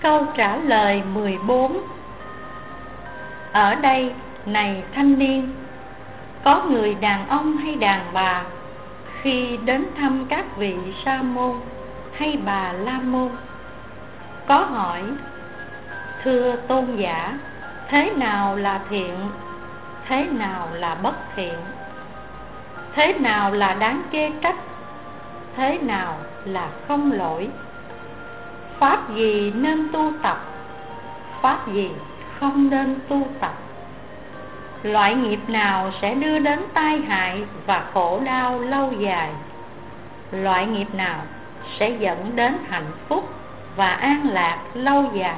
Câu trả lời 14. Ở đây, này thanh niên, có người đàn ông hay đàn bà khi đến thăm các vị sa môn hay bà la môn có hỏi: thưa tôn giả, thế nào là thiện, thế nào là bất thiện, thế nào là đáng chê trách, thế nào là không lỗi, pháp gì nên tu tập, pháp gì không nên tu tập, loại nghiệp nào sẽ đưa đến tai hại và khổ đau lâu dài, loại nghiệp nào sẽ dẫn đến hạnh phúc và an lạc lâu dài.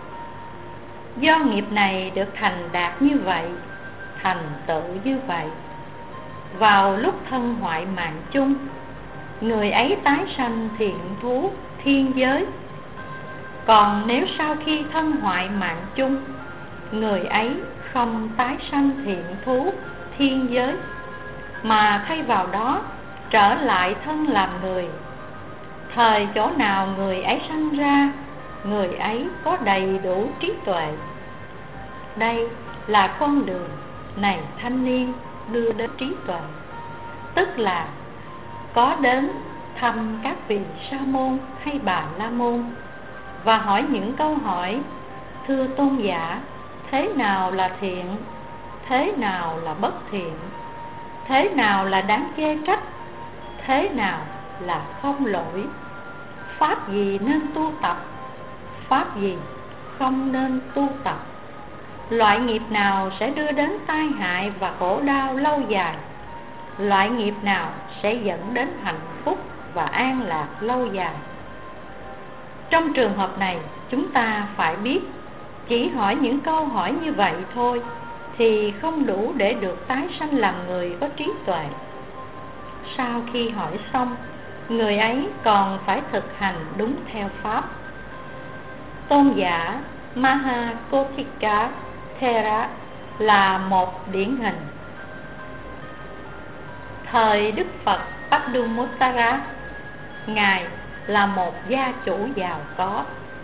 Do nghiệp này được thành đạt như vậy, thành tựu như vậy, vào lúc thân hoại mạng chung, người ấy tái sanh thiện thú thiên giới. Còn nếu sau khi thân hoại mạng chung, người ấy không tái sanh thiện thú thiên giới, mà thay vào đó trở lại thân làm người, thời chỗ nào người ấy sanh ra, người ấy có đầy đủ trí tuệ. Đây là con đường, này thanh niên, đưa đến trí tuệ, tức là có đến thăm các vị sa môn hay bà la môn và hỏi những câu hỏi: thưa tôn giả, thế nào là thiện, thế nào là bất thiện, thế nào là đáng chê trách, thế nào là không lỗi, pháp gì nên tu tập, pháp gì không nên tu tập, loại nghiệp nào sẽ đưa đến tai hại và khổ đau lâu dài, loại nghiệp nào sẽ dẫn đến hạnh phúc và an lạc lâu dài. Trong trường hợp này, chúng ta phải biết chỉ hỏi những câu hỏi như vậy thôi thì không đủ để được tái sanh làm người có trí tuệ. Sau khi hỏi xong, người ấy còn phải thực hành đúng theo pháp. Tôn giả Mahakothika Thera là một điển hình. Thời Đức Phật Padumuttara, Ngài là một gia chủ giàu có.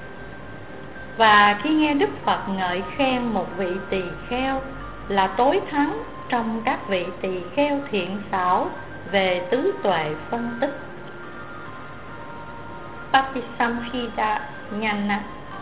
Và khi nghe Đức Phật ngợi khen một vị tỳ kheo là tối thắng trong các vị tỳ kheo thiện xảo về tứ tuệ phân tích, Patisamphida Nhana,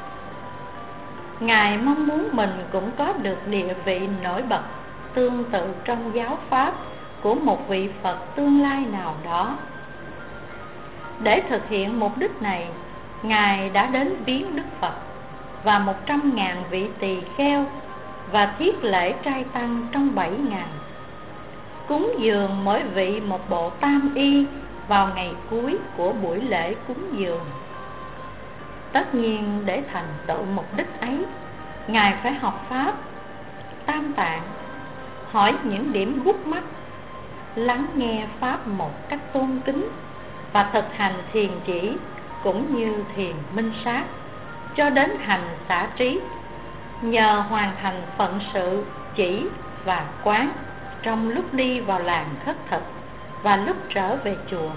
Ngài mong muốn mình cũng có được địa vị nổi bật tương tự trong giáo pháp của một vị Phật tương lai nào đó. Để thực hiện mục đích này, Ngài đã đến viếng Đức Phật và 100.000 vị tỳ kheo và thiết lễ trai tăng trong 7 ngày, cúng dường mỗi vị một bộ tam y vào ngày cuối của buổi lễ cúng dường. Tất nhiên, để thành tựu mục đích ấy, Ngài phải học pháp tam tạng, hỏi những điểm gút mắt, lắng nghe pháp một cách tôn kính và thực hành thiền chỉ cũng như thiền minh sát cho đến hành xả trí, nhờ hoàn thành phận sự chỉ và quán trong lúc đi vào làng khất thực và lúc trở về chùa.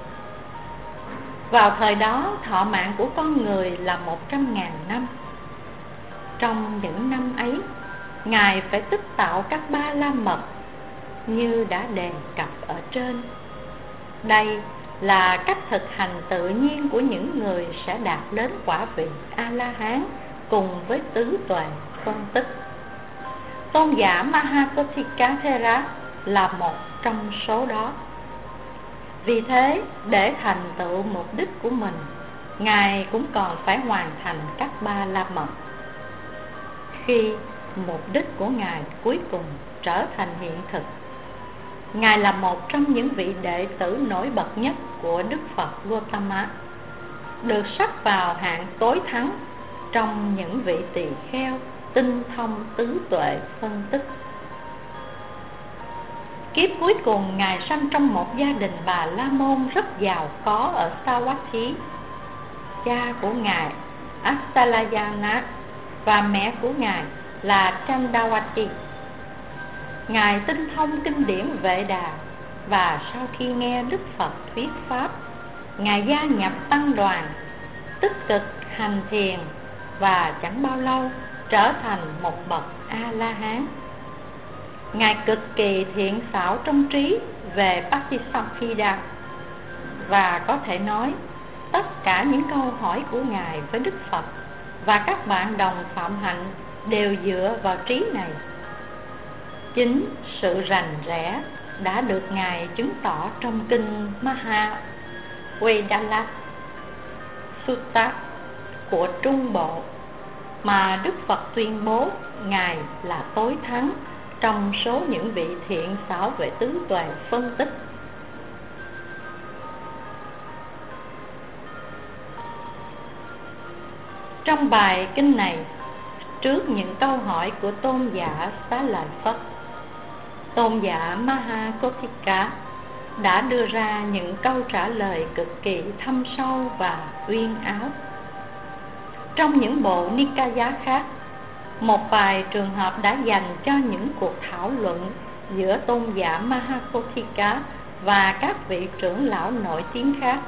Vào thời đó, thọ mạng của con người là 100.000 năm. Trong những năm ấy, Ngài phải tích tạo các ba la mật như đã đề cập ở trên. Đây là cách thực hành tự nhiên của những người sẽ đạt đến quả vị A-la-hán cùng với tứ tuệ phân tích. Tôn giả Mahakothika Thera là một trong số đó. Vì thế, để thành tựu mục đích của mình, Ngài cũng còn phải hoàn thành các ba la mật. Khi mục đích của Ngài cuối cùng trở thành hiện thực, Ngài là một trong những vị đệ tử nổi bật nhất của Đức Phật Gautama, được sắp vào hạng tối thắng trong những vị tỳ kheo tinh thông tứ tuệ phân tích. Kiếp cuối cùng, Ngài sanh trong một gia đình bà la môn rất giàu có ở Savatthi. Cha của Ngài Astalayana và mẹ của Ngài là Chandawati. Ngài tinh thông kinh điển Vệ Đà, và sau khi nghe Đức Phật thuyết pháp, Ngài gia nhập tăng đoàn, tích cực hành thiền và chẳng bao lâu trở thành một bậc A-la-hán. Ngài cực kỳ thiện xảo trong trí về Patisamhita, và có thể nói tất cả những câu hỏi của Ngài với Đức Phật và các bạn đồng phạm hạnh đều dựa vào trí này. Chính sự rành rẽ đã được Ngài chứng tỏ trong kinh Maha-Vedanta Sutta của Trung Bộ, mà Đức Phật tuyên bố Ngài là tối thắng trong số những vị thiện xảo về tứ tuệ phân tích. Trong bài kinh này, trước những câu hỏi của tôn giả Xá Lợi Phất, tôn giả Mahakotthika đã đưa ra những câu trả lời cực kỳ thâm sâu và uyên áo. Trong những bộ Nikaya khác, một vài trường hợp đã dành cho những cuộc thảo luận giữa tôn giả Mahakotthika và các vị trưởng lão nổi tiếng khác.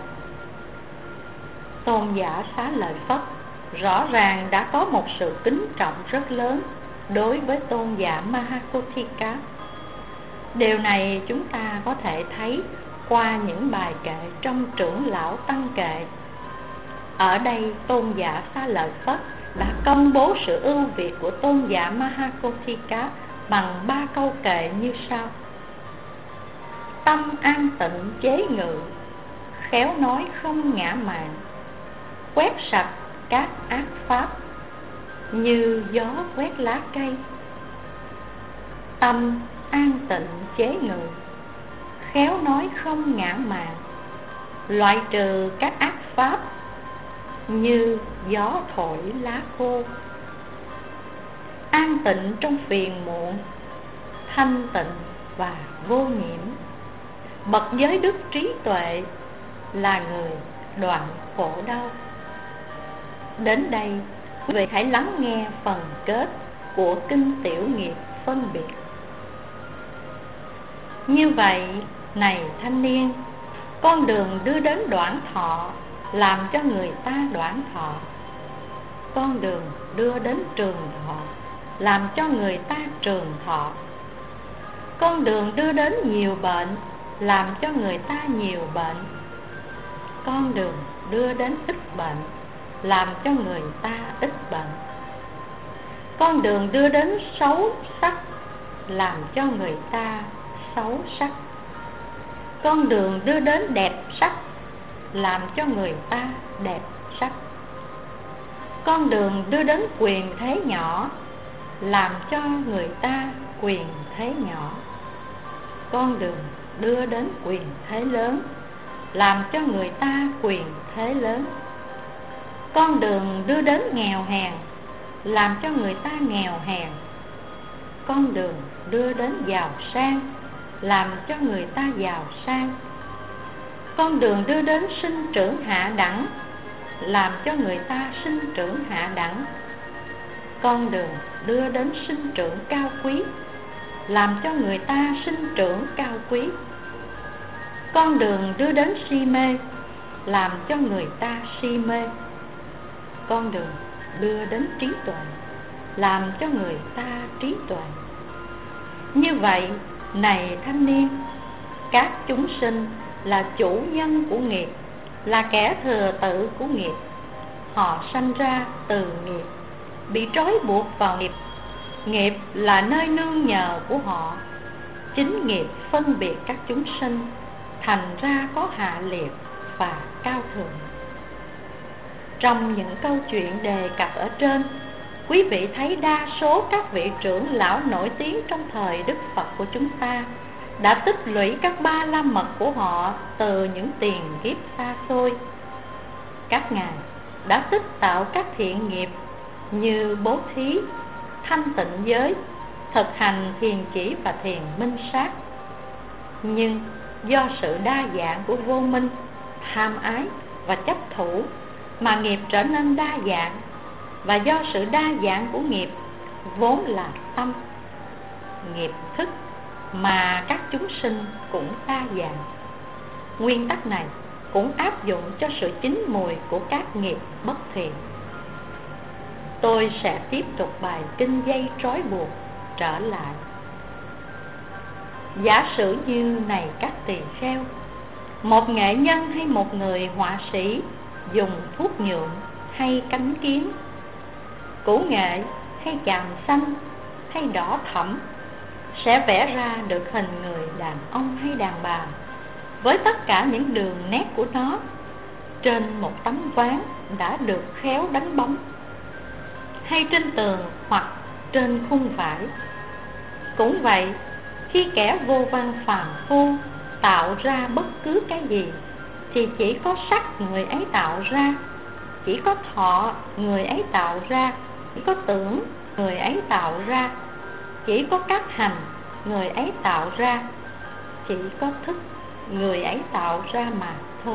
Tôn giả Xá Lợi Phất rõ ràng đã có một sự kính trọng rất lớn đối với tôn giả Mahakotthika. Điều này chúng ta có thể thấy qua những bài kệ trong trưởng lão tăng kệ. Ở đây tôn giả Xá Lợi Phất đã công bố sự ưu việt của tôn giả Mahakotthika bằng 3 câu kệ như sau: tâm an tịnh chế ngự, khéo nói không ngã mạn, quét sạch các ác pháp như gió quét lá cây. Tâm an tịnh chế ngự, khéo nói không ngã mạn, loại trừ các ác pháp như gió thổi lá khô. An tịnh trong phiền muộn, thanh tịnh và vô nhiễm. Bậc giới đức trí tuệ là người đoạn khổ đau. Đến đây, quý vị hãy lắng nghe phần kết của kinh Tiểu Nghiệp phân biệt. Như vậy, này thanh niên, con đường đưa đến đoạn thọ làm cho người ta đoạn thọ. Con đường đưa đến trường thọ làm cho người ta trường thọ. Con đường đưa đến nhiều bệnh làm cho người ta nhiều bệnh. Con đường đưa đến ít bệnh làm cho người ta ít bệnh. Con đường đưa đến xấu sắc làm cho người ta xấu sắc. Con đường đưa đến đẹp sắc làm cho người ta đẹp sắc. Con đường đưa đến quyền thế nhỏ làm cho người ta quyền thế nhỏ. Con đường đưa đến quyền thế lớn làm cho người ta quyền thế lớn. Con đường đưa đến nghèo hèn làm cho người ta nghèo hèn. Con đường đưa đến giàu sang làm cho người ta giàu sang. Con đường đưa đến sinh trưởng hạ đẳng làm cho người ta sinh trưởng hạ đẳng. Con đường đưa đến sinh trưởng cao quý làm cho người ta sinh trưởng cao quý. Con đường đưa đến si mê làm cho người ta si mê. Con đường đưa đến trí tuệ làm cho người ta trí tuệ. Như vậy, này thanh niên, các chúng sinh là chủ nhân của nghiệp, là kẻ thừa tự của nghiệp. Họ sanh ra từ nghiệp, bị trói buộc vào nghiệp. Nghiệp là nơi nương nhờ của họ. Chính nghiệp phân biệt các chúng sinh, thành ra có hạ liệt và cao thượng. Trong những câu chuyện đề cập ở trên, quý vị thấy đa số các vị trưởng lão nổi tiếng trong thời Đức Phật của chúng ta đã tích lũy các ba la mật của họ từ những tiền kiếp xa xôi. Các ngài đã tích tạo các thiện nghiệp như bố thí, thanh tịnh giới, thực hành thiền chỉ và thiền minh sát. Nhưng do sự đa dạng của vô minh, tham ái và chấp thủ mà nghiệp trở nên đa dạng. Và do sự đa dạng của nghiệp vốn là tâm, nghiệp thức, mà các chúng sinh cũng đa dạng. Nguyên tắc này cũng áp dụng cho sự chín mùi của các nghiệp bất thiện. tôi sẽ tiếp tục bài kinh dây trói buộc trở lại. Giả sử như này các tỳ kheo, một nghệ nhân hay một người họa sĩ dùng thuốc nhuộm hay cánh kiến, củ nghệ hay chàm xanh hay đỏ thẫm sẽ vẽ ra được hình người đàn ông hay đàn bà với tất cả những đường nét của nó trên một tấm ván đã được khéo đánh bóng, hay trên tường hoặc trên khung vải. Cũng vậy, khi kẻ vô văn phàm phu tạo ra bất cứ cái gì thì chỉ có sắc người ấy tạo ra, chỉ có thọ người ấy tạo ra, chỉ có tưởng người ấy tạo ra, chỉ có các hành người ấy tạo ra, chỉ có thức người ấy tạo ra mà thôi.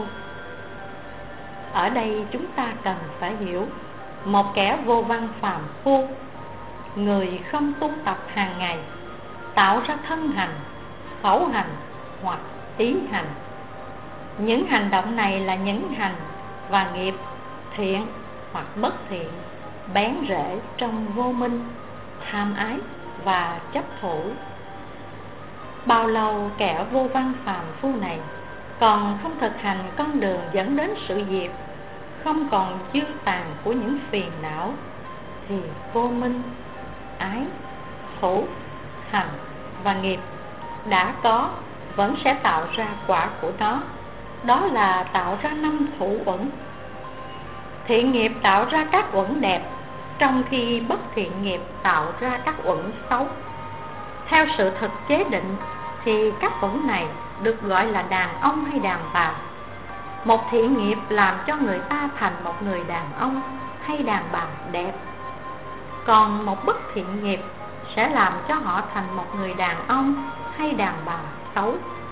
Ở đây chúng ta cần phải hiểu, một kẻ vô văn phàm phu, người không tu tập hàng ngày, tạo ra thân hành, khẩu hành hoặc ý hành. Những hành động này là những hành và nghiệp thiện hoặc bất thiện bén rễ trong vô minh, tham ái và chấp thủ. Bao lâu kẻ vô văn phàm phu này còn không thực hành con đường dẫn đến sự diệt, không còn dư tàn của những phiền não, thì vô minh, ái, thủ, hành và nghiệp đã có vẫn sẽ tạo ra quả của nó, đó là tạo ra 5 thủ uẩn. Thiện nghiệp tạo ra các uẩn đẹp, trong khi bất thiện nghiệp tạo ra các uẩn xấu. Theo sự thực chế định thì các uẩn này được gọi là đàn ông hay đàn bà. Một thiện nghiệp làm cho người ta thành một người đàn ông hay đàn bà đẹp, còn một bất thiện nghiệp sẽ làm cho họ thành một người đàn ông hay đàn bà xấu.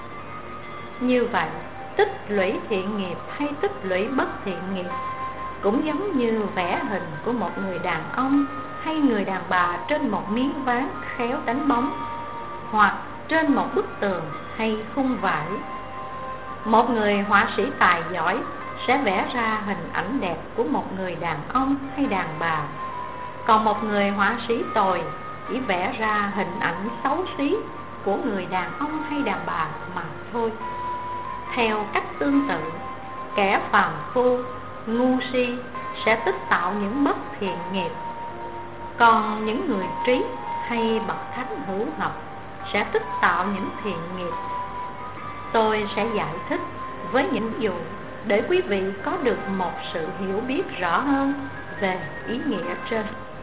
Như vậy, tích lũy thiện nghiệp hay tích lũy bất thiện nghiệp cũng giống như vẽ hình của một người đàn ông hay người đàn bà trên một miếng ván khéo đánh bóng, hoặc trên một bức tường hay khung vải. Một người họa sĩ tài giỏi sẽ vẽ ra hình ảnh đẹp của một người đàn ông hay đàn bà, còn một người họa sĩ tồi chỉ vẽ ra hình ảnh xấu xí của người đàn ông hay đàn bà mà thôi. Theo cách tương tự, kẻ phàm phu, ngu si sẽ tích tạo những bất thiện nghiệp, còn những người trí hay bậc thánh hữu học sẽ tích tạo những thiện nghiệp. Tôi sẽ giải thích với những ví dụ để quý vị có được một sự hiểu biết rõ hơn về ý nghĩa trên.